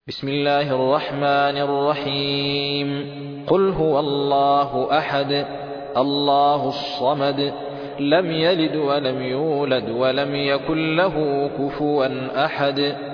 بسم الله الرحمن الرحيم قل هو الله أحد الله الصمد لم يلد ولم يولد ولم يكن له كفوا أحد